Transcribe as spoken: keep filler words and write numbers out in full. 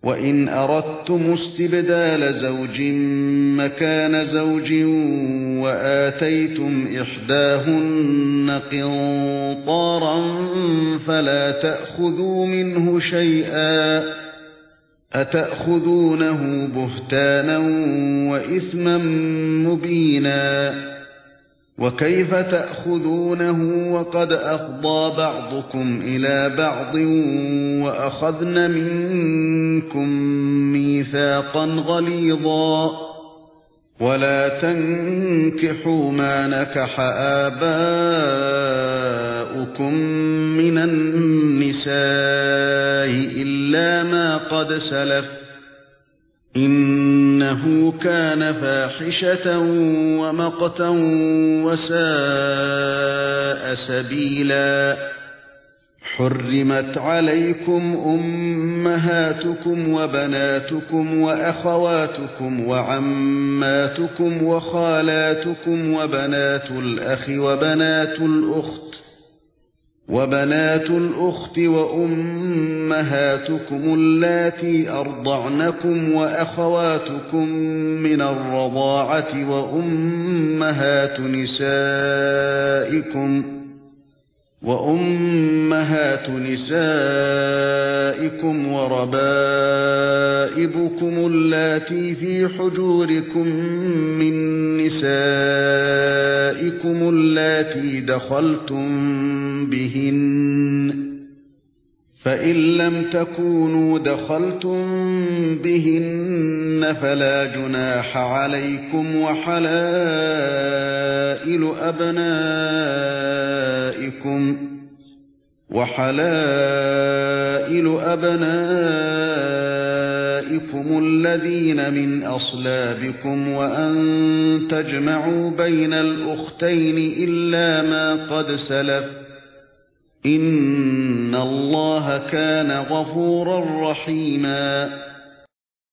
وَإِنْ أَرَدتُّمُ اسْتِبْدَالَ زَوْجٍ مَّكَانَ زَوْجٍ وَآتَيْتُمْ إِحْدَاهُنَّ قِنطَارًا فَلَا تَأْخُذُوا مِنْهُ شَيْئًا أَتَأْخُذُونَهُ بُهْتَانًا وَإِثْمًا مُّبِينًا وَكَيْفَ تَأْخُذُونَهُ وَقَدْ أَفْضَىٰ بَعْضُكُمْ إِلَىٰ بَعْضٍ وَأَخَذْنَ مِنكُم مِّيثَاقًا غَلِيظًا وَلَا تَنكِحُوا مَا نَكَحَ آبَاؤُكُم مِّنَ النِّسَاءِ إِلَّا مَا قَدْ سَلَفَ إِنَّهُ كَانَ فَاحِشَةً وَمَقْتًا وَسَاءَ سَبِيلًا حُرِّمَتْ عَلَيْكُمْ أُمَّهَاتُكُمْ وَبَنَاتُكُمْ وَأَخَوَاتُكُمْ وَعَمَّاتُكُمْ وَخَالَاتُكُمْ وَبَنَاتُ الْأَخِ وَبَنَاتُ الْأُخْتِ وَبَنَاتُ الْأُخْتِ وَأُمَّهَاتُكُمُ اللَّاتِي أَرْضَعْنَكُمْ وَأَخَوَاتُكُم مِّنَ الرَّضَاعَةِ وَأُمَّهَاتُ نِسَائِكُمْ وَأُمَّهَاتُ نِسَائِكُمْ وَرَبَائِبُكُمُ اللَّاتِي فِي حُجُورِكُم مِّن نِّسَائِكُمُ اللَّاتِي دَخَلْتُم بِهِنَّ فَإِن لَّمْ تَكُونُوا دَخَلْتُم بِهِنَّ فَلَا جُنَاحَ عَلَيْكُمْ وَحَلَائِلُ أَبْنَائِكُمْ وَحَلَائِلُ أَبْنَائِكُمُ الَّذِينَ مِنْ أَصْلَابِكُمْ وَأَن تَجْمَعُوا بَيْنَ الْأُخْتَيْنِ إِلَّا مَا قَدْ سَلَفَ إِنَّ اللَّهَ كَانَ غَفُورًا رَّحِيمًا